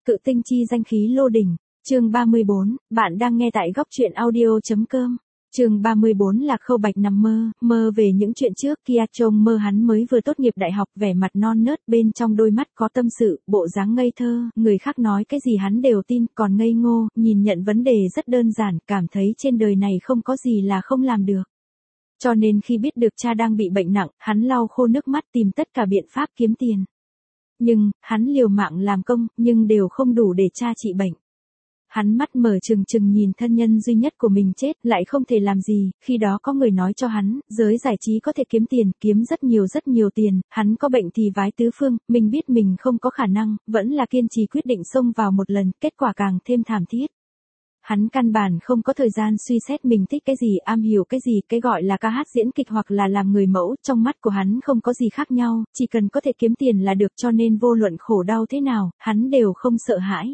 Cự tinh chi danh khí lô đỉnh. Chương 34, bạn đang nghe tại góc truyện audio.com. Chương 34 là Khâu Bạch nằm mơ về những chuyện trước kia, trông mơ hắn mới vừa tốt nghiệp đại học, vẻ mặt non nớt, bên trong đôi mắt có tâm sự, bộ dáng ngây thơ, người khác nói cái gì hắn đều tin, còn ngây ngô, nhìn nhận vấn đề rất đơn giản, cảm thấy trên đời này không có gì là không làm được. Cho nên khi biết được cha đang bị bệnh nặng, hắn lau khô nước mắt tìm tất cả biện pháp kiếm tiền. Nhưng, hắn liều mạng làm công, nhưng đều không đủ để cha trị bệnh. Hắn mắt mở trừng trừng nhìn thân nhân duy nhất của mình chết, lại không thể làm gì, khi đó có người nói cho hắn, giới giải trí có thể kiếm tiền, kiếm rất nhiều tiền, hắn có bệnh thì vái tứ phương, mình biết mình không có khả năng, vẫn là kiên trì quyết định xông vào một lần, kết quả càng thêm thảm thiết. Hắn căn bản không có thời gian suy xét mình thích cái gì, am hiểu cái gì, cái gọi là ca hát diễn kịch hoặc là làm người mẫu, trong mắt của hắn không có gì khác nhau, chỉ cần có thể kiếm tiền là được, cho nên vô luận khổ đau thế nào, hắn đều không sợ hãi.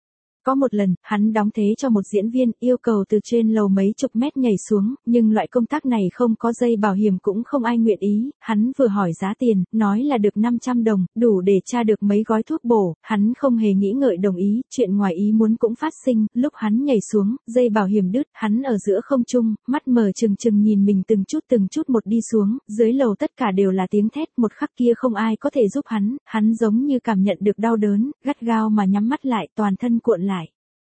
Có một lần, hắn đóng thế cho một diễn viên, yêu cầu từ trên lầu mấy chục mét nhảy xuống, nhưng loại công tác này không có dây bảo hiểm cũng không ai nguyện ý, hắn vừa hỏi giá tiền, nói là được 500 đồng, đủ để tra được mấy gói thuốc bổ, hắn không hề nghĩ ngợi đồng ý, chuyện ngoài ý muốn cũng phát sinh, lúc hắn nhảy xuống, dây bảo hiểm đứt, hắn ở giữa không trung, mắt mở trừng trừng nhìn mình từng chút một đi xuống, dưới lầu tất cả đều là tiếng thét, một khắc kia không ai có thể giúp hắn giống như cảm nhận được đau đớn, gắt gao mà nhắm mắt lại, toàn thân cuộn lại.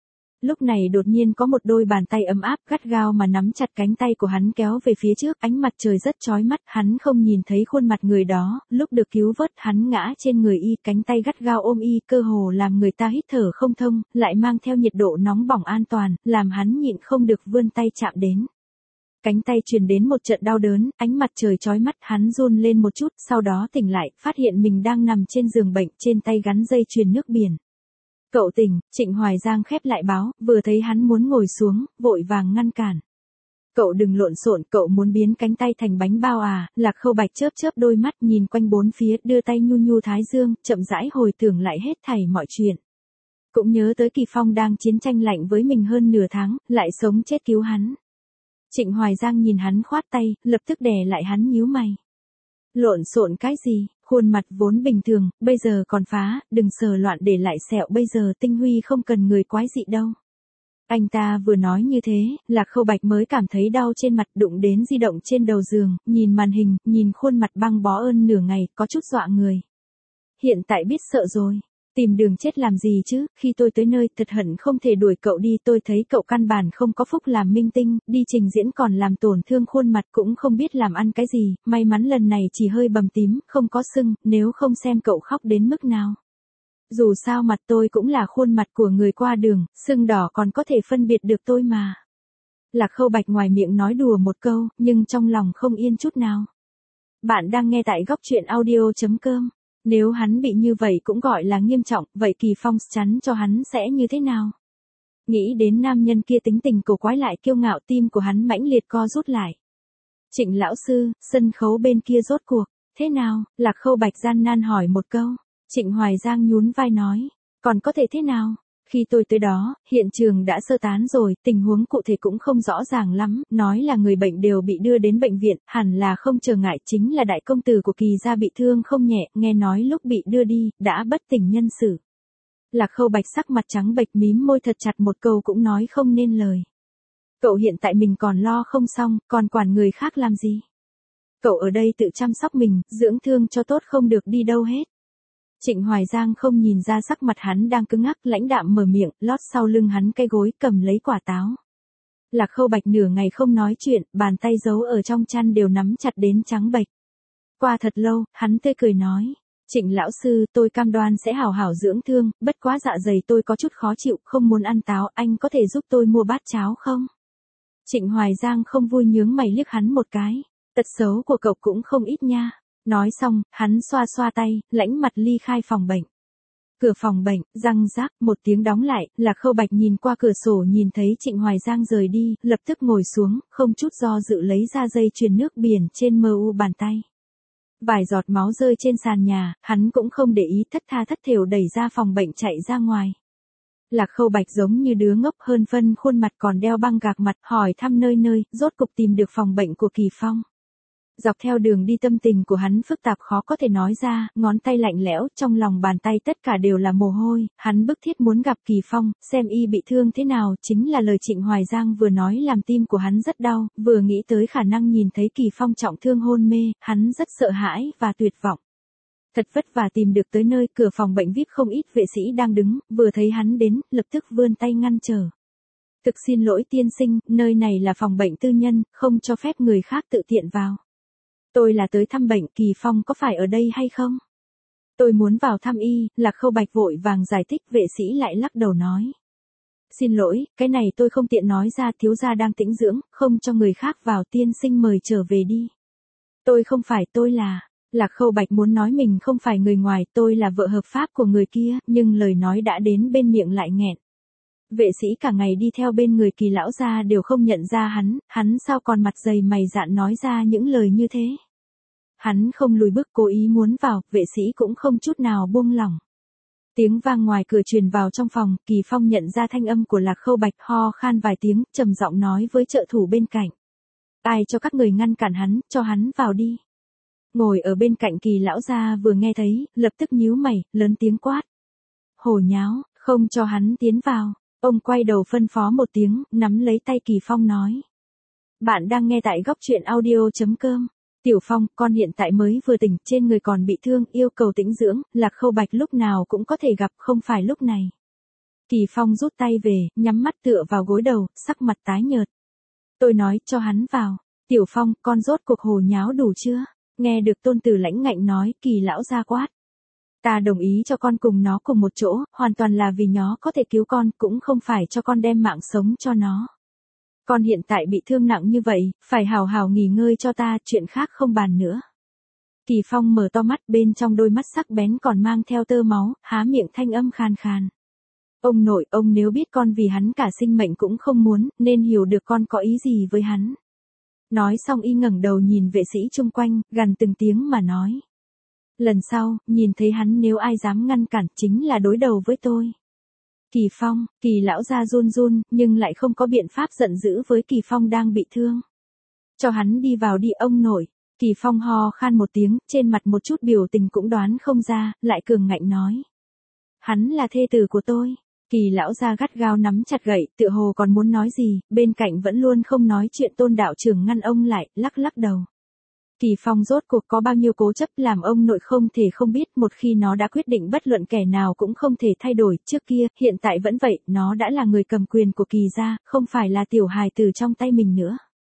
Lúc này đột nhiên có một đôi bàn tay ấm áp gắt gao mà nắm chặt cánh tay của hắn kéo về phía trước, ánh mặt trời rất chói mắt, hắn không nhìn thấy khuôn mặt người đó, lúc được cứu vớt hắn ngã trên người y, cánh tay gắt gao ôm y, cơ hồ làm người ta hít thở không thông, lại mang theo nhiệt độ nóng bỏng an toàn, làm hắn nhịn không được vươn tay chạm đến. Cánh tay truyền đến một trận đau đớn, ánh mặt trời chói mắt, hắn run lên một chút, sau đó tỉnh lại, phát hiện mình đang nằm trên giường bệnh, trên tay gắn dây chuyền nước biển. Cậu tỉnh, Trịnh Hoài Giang khép lại báo, vừa thấy hắn muốn ngồi xuống, vội vàng ngăn cản. Cậu đừng lộn xộn, cậu muốn biến cánh tay thành bánh bao à? Lạc Khâu Bạch chớp đôi mắt nhìn quanh bốn phía, đưa tay nhu thái dương, chậm rãi hồi tưởng lại hết thảy mọi chuyện. Cũng nhớ tới Kỳ Phong đang chiến tranh lạnh với mình hơn nửa tháng, lại sống chết cứu hắn. Trịnh Hoài Giang nhìn hắn khoát tay, lập tức đè lại hắn nhíu mày. Lộn xộn cái gì? Khuôn mặt vốn bình thường, bây giờ còn phá, đừng sờ loạn để lại sẹo, bây giờ Tinh Huy không cần người quái dị đâu. Anh ta vừa nói như thế, Lạc Khâu Bạch mới cảm thấy đau trên mặt, đụng đến di động trên đầu giường, nhìn màn hình, nhìn khuôn mặt băng bó ơn nửa ngày, có chút dọa người. Hiện tại biết sợ rồi. Tìm đường chết làm gì chứ, khi tôi tới nơi, thật hận không thể đuổi cậu đi, tôi thấy cậu căn bản không có phúc làm minh tinh, đi trình diễn còn làm tổn thương khuôn mặt, cũng không biết làm ăn cái gì, may mắn lần này chỉ hơi bầm tím, không có sưng, nếu không xem cậu khóc đến mức nào. Dù sao mặt tôi cũng là khuôn mặt của người qua đường, sưng đỏ còn có thể phân biệt được tôi mà. Lạc Khâu Bạch ngoài miệng nói đùa một câu, nhưng trong lòng không yên chút nào. Bạn đang nghe tại góc truyện audio.com. Nếu hắn bị như vậy cũng gọi là nghiêm trọng, vậy Kỳ Phong chắn cho hắn sẽ như thế nào? Nghĩ đến nam nhân kia tính tình cổ quái lại kiêu ngạo, tim của hắn mãnh liệt co rút lại. Trịnh lão sư, sân khấu bên kia rốt cuộc, thế nào? Lạc Khâu Bạch gian nan hỏi một câu. Trịnh Hoài Giang nhún vai nói, còn có thể thế nào? Khi tôi tới đó, hiện trường đã sơ tán rồi, tình huống cụ thể cũng không rõ ràng lắm, nói là người bệnh đều bị đưa đến bệnh viện, hẳn là không trở ngại, chính là đại công tử của Kỳ gia bị thương không nhẹ, nghe nói lúc bị đưa đi, đã bất tỉnh nhân sự. Lạc Khâu Bạch sắc mặt trắng bệch mím môi thật chặt, một câu cũng nói không nên lời. Cậu hiện tại mình còn lo không xong, còn quản người khác làm gì? Cậu ở đây tự chăm sóc mình, dưỡng thương cho tốt, không được đi đâu hết. Trịnh Hoài Giang không nhìn ra sắc mặt hắn đang cứng ngắc, lãnh đạm mở miệng, lót sau lưng hắn cái gối, cầm lấy quả táo. Lạc Khâu Bạch nửa ngày không nói chuyện, bàn tay giấu ở trong chăn đều nắm chặt đến trắng bệch. Qua thật lâu, hắn tươi cười nói, Trịnh lão sư, tôi cam đoan sẽ hảo hảo dưỡng thương, bất quá dạ dày tôi có chút khó chịu, không muốn ăn táo, anh có thể giúp tôi mua bát cháo không? Trịnh Hoài Giang không vui nhướng mày liếc hắn một cái, tật xấu của cậu cũng không ít nha. Nói xong, hắn xoa tay, lãnh mặt ly khai phòng bệnh. Cửa phòng bệnh, răng rác, một tiếng đóng lại, Lạc Khâu Bạch nhìn qua cửa sổ nhìn thấy Trịnh Hoài Giang rời đi, lập tức ngồi xuống, không chút do dự lấy ra dây chuyền nước biển trên mu bàn tay. Vài giọt máu rơi trên sàn nhà, hắn cũng không để ý, thất tha thất thểu đẩy ra phòng bệnh chạy ra ngoài. Lạc Khâu Bạch giống như đứa ngốc hơn phân, khuôn mặt còn đeo băng gạc mặt, hỏi thăm nơi, rốt cục tìm được phòng bệnh của Kỳ Phong. Dọc theo đường đi tâm tình của hắn phức tạp khó có thể nói ra, ngón tay lạnh lẽo, trong lòng bàn tay tất cả đều là mồ hôi, hắn bức thiết muốn gặp Kỳ Phong, xem y bị thương thế nào, chính là lời Trịnh Hoài Giang vừa nói làm tim của hắn rất đau, vừa nghĩ tới khả năng nhìn thấy Kỳ Phong trọng thương hôn mê, hắn rất sợ hãi và tuyệt vọng. Thật vất vả tìm được tới nơi, cửa phòng bệnh VIP không ít vệ sĩ đang đứng, vừa thấy hắn đến, lập tức vươn tay ngăn trở. Thực xin lỗi tiên sinh, nơi này là phòng bệnh tư nhân, không cho phép người khác tự tiện vào. Tôi là tới thăm bệnh, Kỳ Phong có phải ở đây hay không? Tôi muốn vào thăm y, Lạc Khâu Bạch vội vàng giải thích, vệ sĩ lại lắc đầu nói. Xin lỗi, cái này tôi không tiện nói ra, thiếu gia đang tĩnh dưỡng, không cho người khác vào, tiên sinh mời trở về đi. Tôi không phải, tôi là... Lạc Khâu Bạch muốn nói mình không phải người ngoài, tôi là vợ hợp pháp của người kia, nhưng lời nói đã đến bên miệng lại nghẹn. Vệ sĩ cả ngày đi theo bên người Kỳ lão gia đều không nhận ra hắn sao còn mặt dày mày dạn nói ra những lời như thế. Hắn không lùi bước cố ý muốn vào, vệ sĩ cũng không chút nào buông lỏng. Tiếng vang ngoài cửa truyền vào trong phòng, Kỳ Phong nhận ra thanh âm của Lạc Khâu Bạch, ho khan vài tiếng, trầm giọng nói với trợ thủ bên cạnh. Ai cho các người ngăn cản hắn, cho hắn vào đi. Ngồi ở bên cạnh Kỳ lão gia vừa nghe thấy, lập tức nhíu mày, lớn tiếng quát. Hồ nháo, không cho hắn tiến vào. Ông quay đầu phân phó một tiếng, nắm lấy tay Kỳ Phong nói. Bạn đang nghe tại góc truyện audio.com. Tiểu Phong, con hiện tại mới vừa tỉnh, trên người còn bị thương, yêu cầu tĩnh dưỡng, Lạc Khâu Bạch lúc nào cũng có thể gặp, không phải lúc này. Kỳ Phong rút tay về, nhắm mắt tựa vào gối đầu, sắc mặt tái nhợt. Tôi nói, cho hắn vào. Tiểu Phong, con rốt cuộc hồ nháo đủ chưa? Nghe được tôn tử lãnh ngạnh nói, Kỳ lão gia quát. Ta đồng ý cho con cùng nó cùng một chỗ, hoàn toàn là vì nó có thể cứu con, cũng không phải cho con đem mạng sống cho nó. Con hiện tại bị thương nặng như vậy, phải hào hào nghỉ ngơi cho ta, chuyện khác không bàn nữa. Kỳ Phong mở to mắt, bên trong đôi mắt sắc bén còn mang theo tơ máu, há miệng thanh âm khan khan. Ông nội, ông nếu biết con vì hắn cả sinh mệnh cũng không muốn, nên hiểu được con có ý gì với hắn. Nói xong y ngẩng đầu nhìn vệ sĩ chung quanh, gằn từng tiếng mà nói. Lần sau, nhìn thấy hắn nếu ai dám ngăn cản, chính là đối đầu với tôi. Kỳ Phong, Kỳ lão gia run run, nhưng lại không có biện pháp giận dữ với Kỳ Phong đang bị thương. Cho hắn đi vào đi ông nội. Kỳ Phong ho khan một tiếng, trên mặt một chút biểu tình cũng đoán không ra, lại cường ngạnh nói. Hắn là thê tử của tôi. Kỳ lão gia gắt gao nắm chặt gậy, tựa hồ còn muốn nói gì, bên cạnh vẫn luôn không nói chuyện tôn đạo trưởng ngăn ông lại, lắc lắc đầu. Kỳ Phong rốt cuộc có bao nhiêu cố chấp làm ông nội không thể không biết, một khi nó đã quyết định bất luận kẻ nào cũng không thể thay đổi, trước kia, hiện tại vẫn vậy, nó đã là người cầm quyền của Kỳ gia, không phải là tiểu hài tử trong tay mình nữa.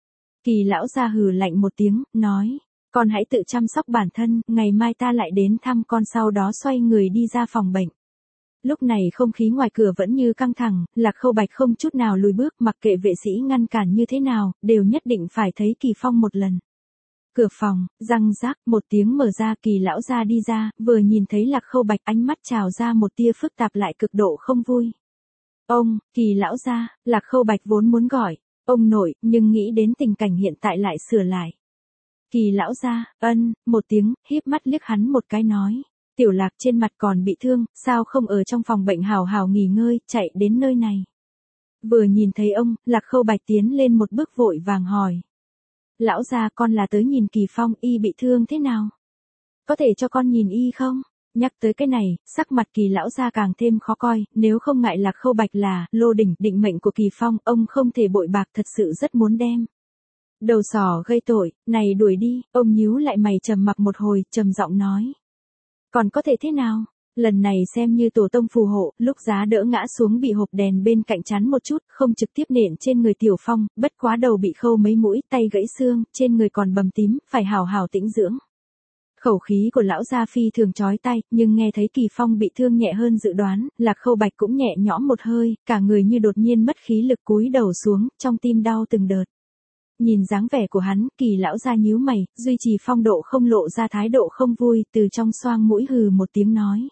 Kỳ lão gia hừ lạnh một tiếng, nói, con hãy tự chăm sóc bản thân, ngày mai ta lại đến thăm con, sau đó xoay người đi ra phòng bệnh. Lúc này không khí ngoài cửa vẫn như căng thẳng, Lạc Khâu Bạch không chút nào lùi bước, mặc kệ vệ sĩ ngăn cản như thế nào, đều nhất định phải thấy Kỳ Phong một lần. Cửa phòng, răng rác, một tiếng mở ra, Kỳ lão gia đi ra, vừa nhìn thấy Lạc Khâu Bạch ánh mắt trào ra một tia phức tạp lại cực độ không vui. Ông, Kỳ lão gia, Lạc Khâu Bạch vốn muốn gọi, ông nội, nhưng nghĩ đến tình cảnh hiện tại lại sửa lại. Kỳ lão gia, một tiếng, híp mắt liếc hắn một cái nói. Tiểu Lạc trên mặt còn bị thương, sao không ở trong phòng bệnh hào hào nghỉ ngơi, chạy đến nơi này. Vừa nhìn thấy ông, Lạc Khâu Bạch tiến lên một bước vội vàng hỏi. Lão gia, con là tới nhìn Kỳ Phong, y bị thương thế nào? Có thể cho con nhìn y không? Nhắc tới cái này, sắc mặt Kỳ lão gia càng thêm khó coi, nếu không ngại Lạc Khâu Bạch là lô đỉnh, định mệnh của Kỳ Phong, ông không thể bội bạc, thật sự rất muốn đem. Đầu sỏ gây tội, này đuổi đi, ông nhíu lại mày trầm mặc một hồi, trầm giọng nói. Còn có thể thế nào? Lần này xem như tổ tông phù hộ, lúc giá đỡ ngã xuống bị hộp đèn bên cạnh chắn một chút, không trực tiếp nện trên người Tiểu Phong, bất quá đầu bị khâu mấy mũi, tay gãy xương, trên người còn bầm tím, phải hào hào tĩnh dưỡng. Khẩu khí của lão gia phi thường chói tai, nhưng nghe thấy Kỳ Phong bị thương nhẹ hơn dự đoán, Lạc Khâu Bạch cũng nhẹ nhõm một hơi, cả người như đột nhiên mất khí lực cúi đầu xuống, trong tim đau từng đợt. Nhìn dáng vẻ của hắn, Kỳ lão gia nhíu mày, duy trì phong độ không lộ ra thái độ không vui, từ trong xoang mũi hừ một tiếng nói.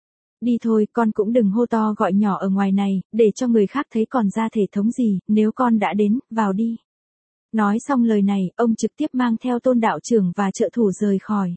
Đi thôi, con cũng đừng hô to gọi nhỏ ở ngoài này, để cho người khác thấy còn ra thể thống gì, nếu con đã đến, vào đi. Nói xong lời này, ông trực tiếp mang theo tôn đạo trưởng và trợ thủ rời khỏi.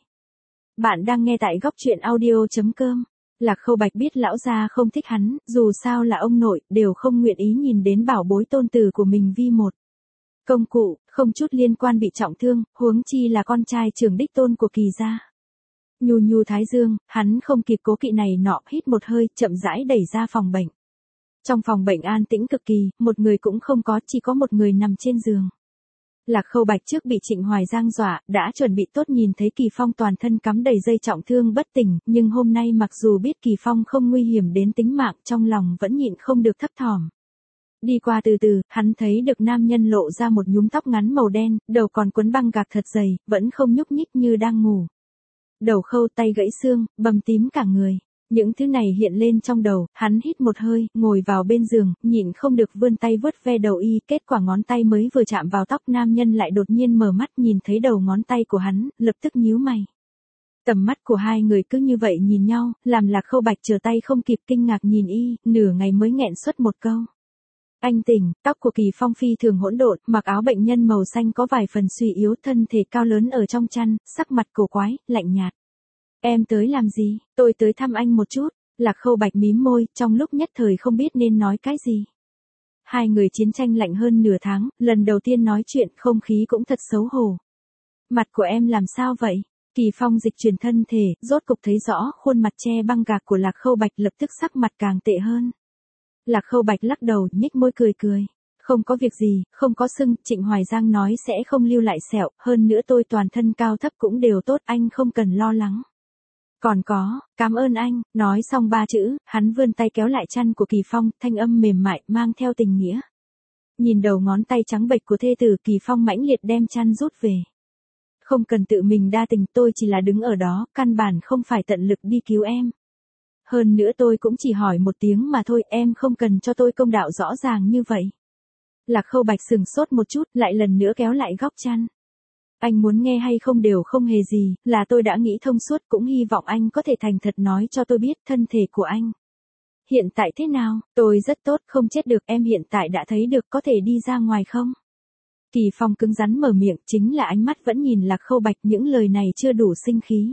Bạn đang nghe tại góc truyện audio.com. Lạc Khâu Bạch biết lão gia không thích hắn, dù sao là ông nội, đều không nguyện ý nhìn đến bảo bối tôn tử của mình vi một. Công cụ, không chút liên quan bị trọng thương, huống chi là con trai trưởng đích tôn của Kỳ gia. Nhu nhu thái dương, hắn không kịp cố kỵ này nọ, hít một hơi, chậm rãi đẩy ra phòng bệnh. Trong phòng bệnh an tĩnh cực kỳ, một người cũng không có, chỉ có một người nằm trên giường. Lạc Khâu Bạch trước bị Trịnh Hoài Giang dọa, đã chuẩn bị tốt nhìn thấy Kỳ Phong toàn thân cắm đầy dây trọng thương bất tỉnh, nhưng hôm nay mặc dù biết Kỳ Phong không nguy hiểm đến tính mạng, trong lòng vẫn nhịn không được thấp thỏm. Đi qua từ từ, hắn thấy được nam nhân lộ ra một nhúm tóc ngắn màu đen, đầu còn quấn băng gạc thật dày, vẫn không nhúc nhích như đang ngủ. Đầu khâu, tay gãy xương, bầm tím cả người. Những thứ này hiện lên trong đầu, hắn hít một hơi, ngồi vào bên giường, nhịn không được vươn tay vuốt ve đầu y, kết quả ngón tay mới vừa chạm vào tóc nam nhân lại đột nhiên mở mắt nhìn thấy đầu ngón tay của hắn, lập tức nhíu mày. Tầm mắt của hai người cứ như vậy nhìn nhau, làm Lạc Khâu Bạch trở tay không kịp kinh ngạc nhìn y, nửa ngày mới nghẹn xuất một câu. Anh tỉnh, tóc của Kỳ Phong phi thường hỗn độn, mặc áo bệnh nhân màu xanh có vài phần suy yếu, thân thể cao lớn ở trong chăn, sắc mặt cổ quái, lạnh nhạt. Em tới làm gì? Tôi tới thăm anh một chút. Lạc Khâu Bạch mím môi, trong lúc nhất thời không biết nên nói cái gì. Hai người chiến tranh lạnh hơn nửa tháng, lần đầu tiên nói chuyện, không khí cũng thật xấu hổ. Mặt của em làm sao vậy? Kỳ Phong dịch chuyển thân thể, rốt cục thấy rõ khuôn mặt che băng gạc của Lạc Khâu Bạch, lập tức sắc mặt càng tệ hơn. Lạc Khâu Bạch lắc đầu, nhếch môi cười cười. Không có việc gì, không có sưng, Trịnh Hoài Giang nói sẽ không lưu lại sẹo, hơn nữa tôi toàn thân cao thấp cũng đều tốt, anh không cần lo lắng. Còn có, cảm ơn anh, nói xong ba chữ, hắn vươn tay kéo lại chăn của Kỳ Phong, thanh âm mềm mại, mang theo tình nghĩa. Nhìn đầu ngón tay trắng bệch của thê tử, Kỳ Phong mãnh liệt đem chăn rút về. Không cần tự mình đa tình, tôi chỉ là đứng ở đó, căn bản không phải tận lực đi cứu em. Hơn nữa tôi cũng chỉ hỏi một tiếng mà thôi, em không cần cho tôi công đạo rõ ràng như vậy. Lạc Khâu Bạch sừng sốt một chút, lại lần nữa kéo lại góc chăn. Anh muốn nghe hay không đều không hề gì, là tôi đã nghĩ thông suốt, cũng hy vọng anh có thể thành thật nói cho tôi biết thân thể của anh. Hiện tại thế nào? Tôi rất tốt, không chết được, em hiện tại đã thấy được, có thể đi ra ngoài không? Kỳ Phong cứng rắn mở miệng, chính là ánh mắt vẫn nhìn Lạc Khâu Bạch, những lời này chưa đủ sinh khí.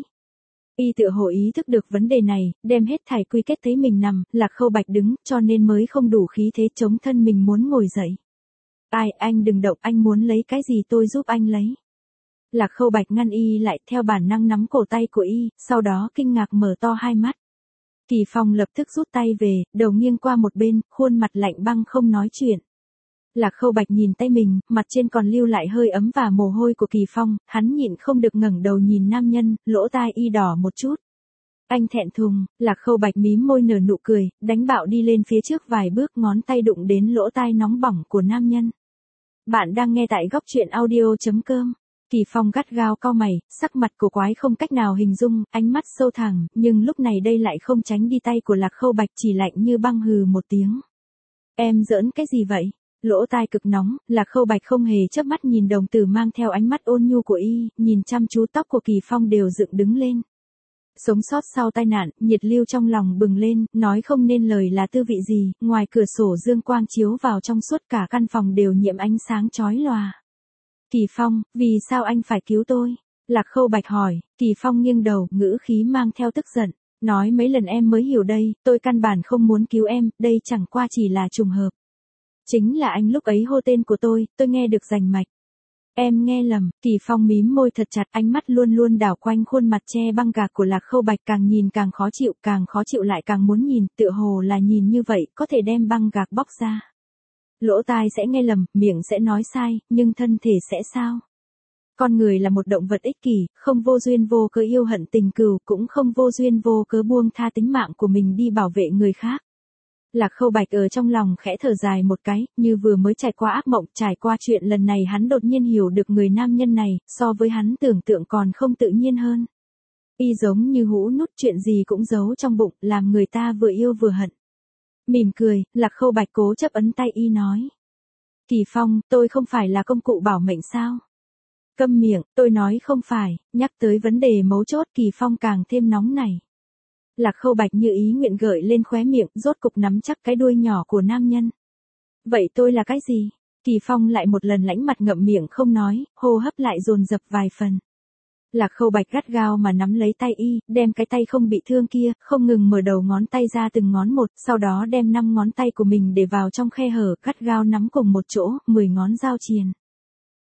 Y tựa hồ ý thức được vấn đề này, đem hết thảy quy kết thấy mình nằm, Lạc Khâu Bạch đứng, cho nên mới không đủ khí thế chống thân mình muốn ngồi dậy. Ai, anh đừng động, anh muốn lấy cái gì tôi giúp anh lấy. Lạc Khâu Bạch ngăn y lại, theo bản năng nắm cổ tay của y, sau đó kinh ngạc mở to hai mắt. Kỳ Phong lập tức rút tay về, đầu nghiêng qua một bên, khuôn mặt lạnh băng không nói chuyện. Lạc Khâu Bạch nhìn tay mình, mặt trên còn lưu lại hơi ấm và mồ hôi của Kỳ Phong, hắn nhịn không được ngẩng đầu nhìn nam nhân, lỗ tai y đỏ một chút. Anh thẹn thùng, Lạc Khâu Bạch mím môi nở nụ cười, đánh bạo đi lên phía trước vài bước, ngón tay đụng đến lỗ tai nóng bỏng của nam nhân. Bạn đang nghe tại góc truyện audio.com. Kỳ Phong gắt gao cau mày, sắc mặt cổ quái không cách nào hình dung, ánh mắt sâu thẳm, nhưng lúc này đây lại không tránh đi tay của Lạc Khâu Bạch, chỉ lạnh như băng hừ một tiếng. Em giỡn cái gì vậy? Lỗ tai cực nóng, Lạc Khâu Bạch không hề chớp mắt nhìn đồng tử mang theo ánh mắt ôn nhu của y, nhìn chăm chú tóc của Kỳ Phong đều dựng đứng lên. Sống sót sau tai nạn, nhiệt lưu trong lòng bừng lên, nói không nên lời là tư vị gì, ngoài cửa sổ dương quang chiếu vào trong suốt cả căn phòng đều nhiễm ánh sáng chói lòa. Kỳ Phong, vì sao anh phải cứu tôi? Lạc Khâu Bạch hỏi, Kỳ Phong nghiêng đầu, ngữ khí mang theo tức giận, nói mấy lần em mới hiểu đây, tôi căn bản không muốn cứu em, đây chẳng qua chỉ là trùng hợp. Chính là anh lúc ấy hô tên của tôi nghe được rành mạch. Em nghe lầm, Kỳ Phong mím môi thật chặt, ánh mắt luôn luôn đảo quanh khuôn mặt che băng gạc của Lạc Khâu Bạch, càng nhìn càng khó chịu lại càng muốn nhìn, tựa hồ là nhìn như vậy, có thể đem băng gạc bóc ra. Lỗ tai sẽ nghe lầm, miệng sẽ nói sai, nhưng thân thể sẽ sao? Con người là một động vật ích kỷ, không vô duyên vô cớ yêu hận tình cừu, cũng không vô duyên vô cớ buông tha tính mạng của mình đi bảo vệ người khác. Lạc Khâu Bạch ở trong lòng khẽ thở dài một cái, như vừa mới trải qua ác mộng, trải qua chuyện lần này hắn đột nhiên hiểu được người nam nhân này, so với hắn tưởng tượng còn không tự nhiên hơn. Y giống như hũ nút, chuyện gì cũng giấu trong bụng, làm người ta vừa yêu vừa hận. Mỉm cười, Lạc Khâu Bạch cố chấp ấn tay y nói. Kỳ Phong, tôi không phải là công cụ bảo mệnh sao? Câm miệng, tôi nói không phải, nhắc tới vấn đề mấu chốt, Kỳ Phong càng thêm nóng nảy. Lạc Khâu Bạch như ý nguyện gợi lên khóe miệng, rốt cục nắm chắc cái đuôi nhỏ của nam nhân. Vậy tôi là cái gì? Kỳ Phong lại một lần lãnh mặt ngậm miệng không nói, hô hấp lại dồn dập vài phần. Lạc Khâu Bạch gắt gao mà nắm lấy tay y, đem cái tay không bị thương kia, không ngừng mở đầu ngón tay ra từng ngón một, sau đó đem 5 ngón tay của mình để vào trong khe hở, gắt gao nắm cùng một chỗ, 10 ngón giao triền.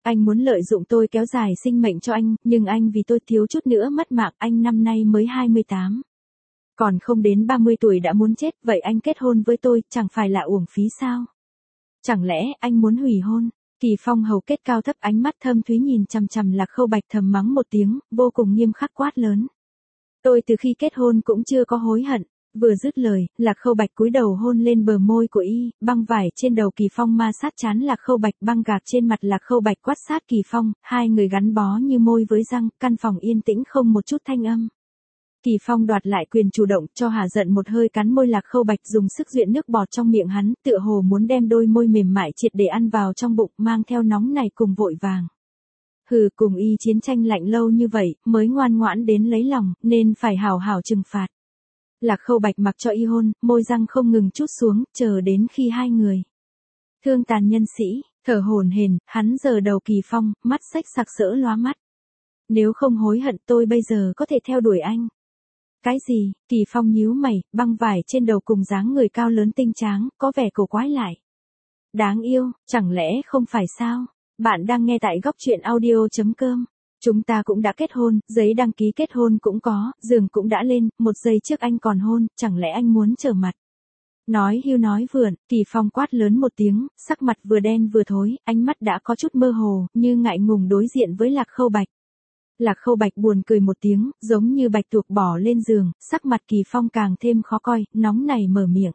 Anh muốn lợi dụng tôi kéo dài sinh mệnh cho anh, nhưng anh vì tôi thiếu chút nữa mất mạng, anh năm nay mới 28. Còn không đến 30 tuổi đã muốn chết, vậy anh kết hôn với tôi, chẳng phải là uổng phí sao? Chẳng lẽ anh muốn hủy hôn? Kỳ Phong hầu kết cao thấp, ánh mắt thâm thúy nhìn chằm chằm Lạc Khâu Bạch, thầm mắng một tiếng, vô cùng nghiêm khắc quát lớn. Tôi từ khi kết hôn cũng chưa có hối hận. Vừa dứt lời, Lạc Khâu Bạch cúi đầu hôn lên bờ môi của y, băng vải trên đầu Kỳ Phong ma sát trán Lạc Khâu Bạch, băng gạc trên mặt Lạc Khâu Bạch quát sát Kỳ Phong, hai người gắn bó như môi với răng, căn phòng yên tĩnh không một chút thanh âm. Kỳ Phong đoạt lại quyền chủ động, cho hả giận một hơi cắn môi Lạc Khâu Bạch, dùng sức duyện nước bọt trong miệng hắn, tựa hồ muốn đem đôi môi mềm mại triệt để ăn vào trong bụng, mang theo nóng này cùng vội vàng. Hừ, cùng y chiến tranh lạnh lâu như vậy, mới ngoan ngoãn đến lấy lòng, nên phải hào hào trừng phạt. Lạc Khâu Bạch mặc cho y hôn, môi răng không ngừng trút xuống, chờ đến khi hai người thương tàn nhân sĩ, thở hổn hển, hắn giở đầu Kỳ Phong, mắt xách sặc sỡ lóa mắt. Nếu không hối hận tôi bây giờ có thể theo đuổi anh. Cái gì? Kỳ Phong nhíu mày, băng vải trên đầu cùng dáng người cao lớn tinh tráng, có vẻ cổ quái lại. Đáng yêu, chẳng lẽ không phải sao? Bạn đang nghe tại góc truyện audio.com. Chúng ta cũng đã kết hôn, giấy đăng ký kết hôn cũng có, giường cũng đã lên, một giây trước anh còn hôn, chẳng lẽ anh muốn trở mặt? Nói hưu nói vượn, Kỳ Phong quát lớn một tiếng, sắc mặt vừa đen vừa thối, ánh mắt đã có chút mơ hồ, như ngại ngùng đối diện với Lạc Khâu Bạch. Lạc Khâu Bạch buồn cười một tiếng, giống như bạch tuộc bỏ lên giường, sắc mặt Kỳ Phong càng thêm khó coi, nóng này mở miệng.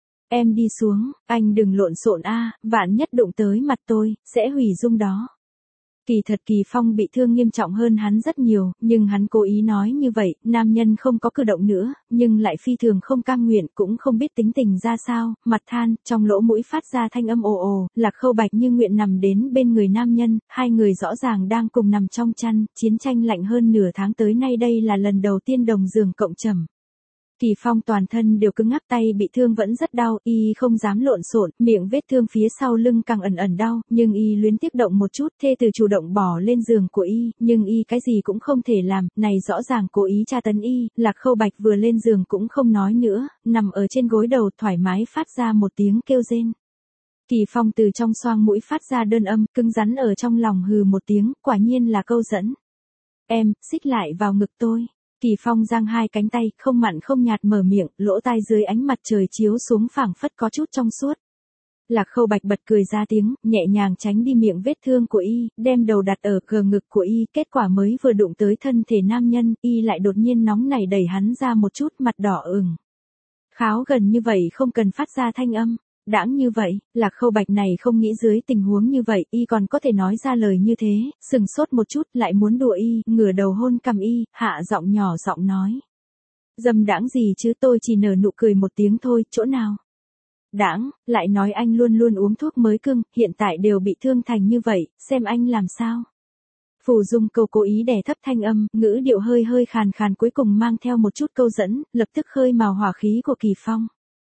Em đi xuống, anh đừng lộn xộn a, vạn nhất đụng tới mặt tôi, sẽ hủy dung đó. Kỳ thật Kỳ Phong bị thương nghiêm trọng hơn hắn rất nhiều, nhưng hắn cố ý nói như vậy, nam nhân không có cử động nữa, nhưng lại phi thường không cam nguyện, cũng không biết tính tình ra sao, mặt than, trong lỗ mũi phát ra thanh âm ồ ồ, Lạc Khâu Bạch như nguyện nằm đến bên người nam nhân, hai người rõ ràng đang cùng nằm trong chăn, chiến tranh lạnh hơn nửa tháng tới nay đây là lần đầu tiên đồng giường cộng trầm. Kỳ Phong toàn thân đều cứng ngắc, tay bị thương vẫn rất đau, y không dám lộn xộn, miệng vết thương phía sau lưng càng ẩn ẩn đau, nhưng y luyến tiếc động một chút, thê từ chủ động bỏ lên giường của y, nhưng y cái gì cũng không thể làm, này rõ ràng cố ý tra tấn y. Lạc Khâu Bạch vừa lên giường cũng không nói nữa, nằm ở trên gối đầu thoải mái phát ra một tiếng kêu rên. Kỳ Phong từ trong xoang mũi phát ra đơn âm, cứng rắn ở trong lòng hừ một tiếng, quả nhiên là câu dẫn. Em, xích lại vào ngực tôi. Kỳ Phong giang hai cánh tay, không mặn không nhạt mở miệng, lỗ tai dưới ánh mặt trời chiếu xuống phảng phất có chút trong suốt. Lạc Khâu Bạch bật cười ra tiếng, nhẹ nhàng tránh đi miệng vết thương của y, đem đầu đặt ở cờ ngực của y, kết quả mới vừa đụng tới thân thể nam nhân, y lại đột nhiên nóng nảy đẩy hắn ra một chút, mặt đỏ ửng. Kháo gần như vậy không cần phát ra thanh âm. Đãng như vậy, Lạc Khâu Bạch này không nghĩ dưới tình huống như vậy, y còn có thể nói ra lời như thế, sừng sốt một chút, lại muốn đùa y, ngửa đầu hôn cằm y, hạ giọng nhỏ giọng nói. Dâm đãng gì chứ, tôi chỉ nở nụ cười một tiếng thôi, chỗ nào? Đãng, lại nói anh luôn luôn uống thuốc mới cưng, hiện tại đều bị thương thành như vậy, xem anh làm sao? Phù Dung Câu cố ý đè thấp thanh âm, ngữ điệu hơi hơi khàn khàn cuối cùng mang theo một chút câu dẫn, lập tức khơi mào hỏa khí của Kỳ Phong.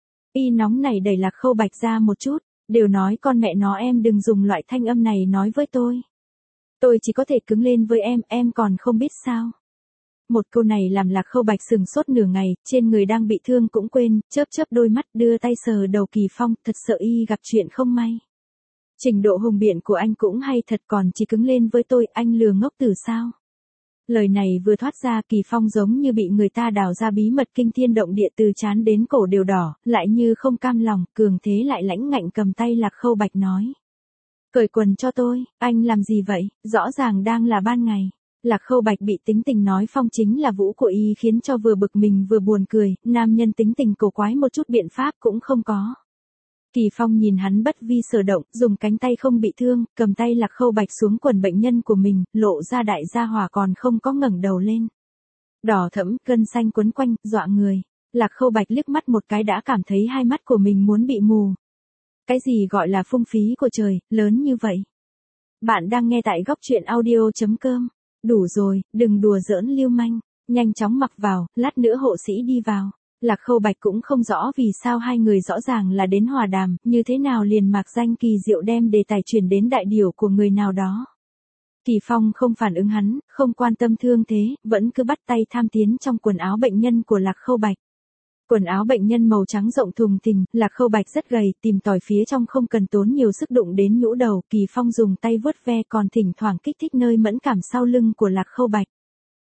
Y nóng này đẩy Lạc Khâu Bạch ra một chút, đều nói con mẹ nó em đừng dùng loại thanh âm này nói với tôi. Tôi chỉ có thể cứng lên với em còn không biết sao. Một câu này làm Lạc Khâu Bạch sừng sốt nửa ngày, trên người đang bị thương cũng quên, chớp chớp đôi mắt đưa tay sờ đầu Kỳ Phong, thật sợ y gặp chuyện không may. Trình độ hùng biện của anh cũng hay thật, còn chỉ cứng lên với tôi, anh lừa ngốc tử sao? Lời này vừa thoát ra, Kỳ Phong giống như bị người ta đào ra bí mật kinh thiên động địa, từ trán đến cổ đều đỏ, lại như không cam lòng, cường thế lại lãnh ngạnh cầm tay Lạc Khâu Bạch nói. Cởi quần cho tôi, anh làm gì vậy, rõ ràng đang là ban ngày. Lạc Khâu Bạch bị tính tình nói phong chính là vũ của y khiến cho vừa bực mình vừa buồn cười, nam nhân tính tình cổ quái một chút biện pháp cũng không có. Kỳ Phong nhìn hắn bất vi sở động, dùng cánh tay không bị thương, cầm tay Lạc Khâu Bạch xuống quần bệnh nhân của mình, lộ ra đại gia hỏa còn không có ngẩng đầu lên. Đỏ thẫm, gân xanh quấn quanh, dọa người. Lạc Khâu Bạch liếc mắt một cái đã cảm thấy hai mắt của mình muốn bị mù. Cái gì gọi là phung phí của trời, lớn như vậy? Bạn đang nghe tại góc truyện audio.com. Đủ rồi, đừng đùa giỡn lưu manh. Nhanh chóng mặc vào, lát nữa hộ sĩ đi vào. Lạc Khâu Bạch cũng không rõ vì sao hai người rõ ràng là đến hòa đàm, như thế nào liền mạc danh kỳ diệu đem đề tài chuyển đến đại điểu của người nào đó. Kỳ Phong không phản ứng hắn, không quan tâm thương thế, vẫn cứ bắt tay tham tiến trong quần áo bệnh nhân của Lạc Khâu Bạch. Quần áo bệnh nhân màu trắng rộng thùng thình, Lạc Khâu Bạch rất gầy, tìm tòi phía trong không cần tốn nhiều sức đụng đến nhũ đầu, Kỳ Phong dùng tay vuốt ve còn thỉnh thoảng kích thích nơi mẫn cảm sau lưng của Lạc Khâu Bạch.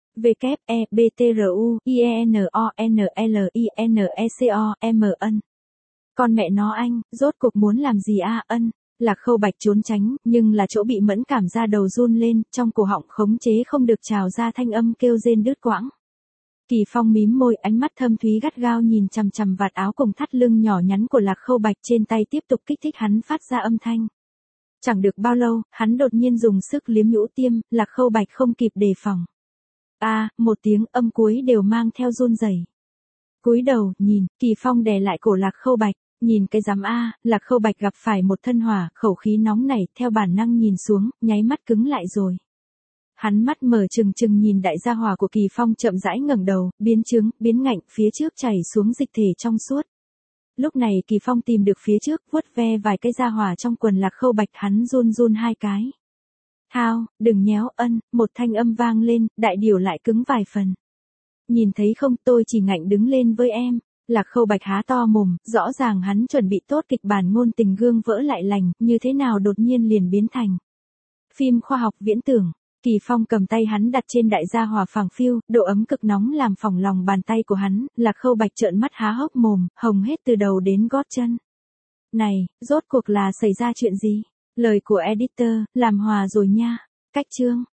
WEBTRUINONLINECO Con mẹ nó anh, rốt cuộc muốn làm gì a ân? Lạc Khâu Bạch trốn tránh, nhưng là chỗ bị mẫn cảm da đầu run lên, trong cổ họng khống chế không được trào ra thanh âm kêu rên đứt quãng. Kỳ Phong mím môi, ánh mắt thâm thúy gắt gao nhìn chằm chằm vạt áo cùng thắt lưng nhỏ nhắn của Lạc Khâu Bạch trên tay tiếp tục kích thích hắn phát ra âm thanh. Chẳng được bao lâu, hắn đột nhiên dùng sức liếm nhũ tiêm, Lạc Khâu Bạch không kịp đề phòng. Một tiếng âm cuối đều mang theo run rẩy. Cúi đầu, nhìn, Kỳ Phong đè lại cổ Lạc Khâu Bạch, nhìn cái rắm Lạc Khâu Bạch gặp phải một thân hỏa, khẩu khí nóng nảy, theo bản năng nhìn xuống, nháy mắt cứng lại rồi. Hắn mắt mở trừng trừng nhìn đại gia hỏa của Kỳ Phong chậm rãi ngẩng đầu, biến trướng, biến ngạnh, phía trước chảy xuống dịch thể trong suốt. Lúc này Kỳ Phong tìm được phía trước, vuốt ve vài cái gia hỏa trong quần Lạc Khâu Bạch, hắn run run hai cái. Thao, đừng nhéo một thanh âm vang lên, đại điều lại cứng vài phần. Nhìn thấy không, tôi chỉ ngạnh đứng lên với em. Lạc Khâu Bạch há to mồm, rõ ràng hắn chuẩn bị tốt kịch bản ngôn tình gương vỡ lại lành, như thế nào đột nhiên liền biến thành phim khoa học viễn tưởng. Kỳ Phong cầm tay hắn đặt trên đại gia hỏa phẳng phiu, độ ấm cực nóng làm phỏng lòng bàn tay của hắn, Lạc Khâu Bạch trợn mắt há hốc mồm, hồng hết từ đầu đến gót chân. Này, rốt cuộc là xảy ra chuyện gì? Lời của editor, làm hòa rồi nha. Cách chương.